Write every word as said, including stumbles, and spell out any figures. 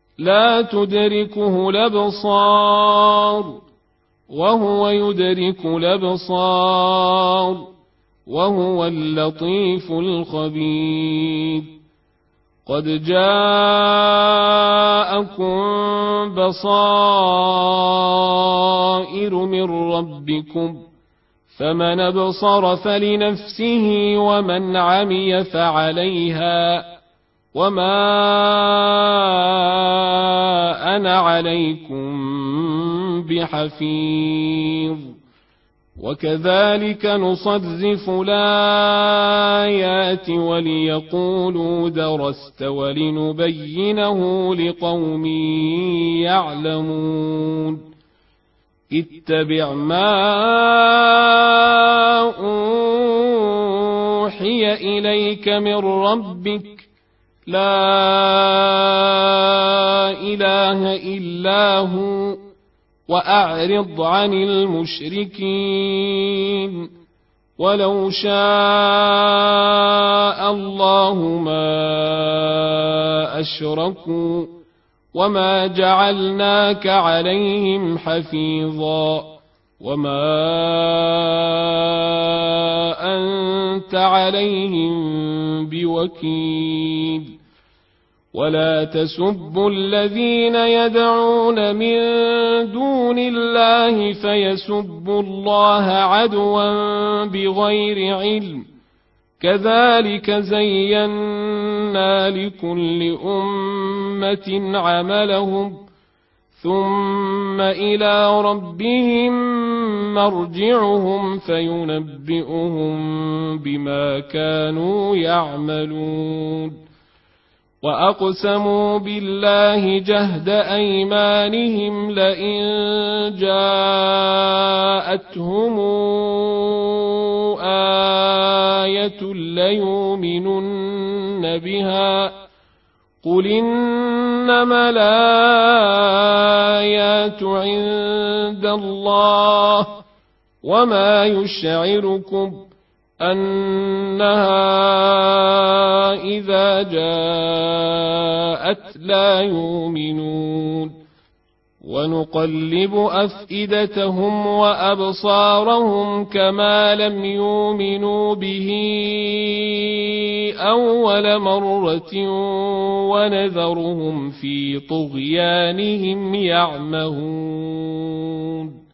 لا تدركه الأبصار وهو يدرك الأبصار وهو اللطيف الخبير. قد جاءكم بصائر من ربكم فمن أبصر فلنفسه ومن عمي فعليها وما أنا عليكم بحفيظ. وكذلك نصرف الآيات وليقولوا درست ولنبينه لقوم يعلمون. اتبع ما أوحي إليك من ربك لا إله إلا هو وأعرض عن المشركين. ولو شاء الله ما أشركوا وما جعلناك عليهم حفيظا وما أنت عليهم بوكيل. ولا تسبوا الذين يدعون من دون الله فيسبوا الله عدوا بغير علم كذلك زينا لكل أمة عملهم ثم إلى ربهم مرجعهم فينبئهم بما كانوا يعملون. وأقسموا بالله جهد أيمانهم لئن جاءتهم آية ليؤمنن بها قل إنما الآيات عند الله وما يشعركم أنها إذا جاءت لا يؤمنون. ونقلب أفئدتهم وأبصارهم كما لم يؤمنوا به أول مرة ونذرهم في طغيانهم يعمهون.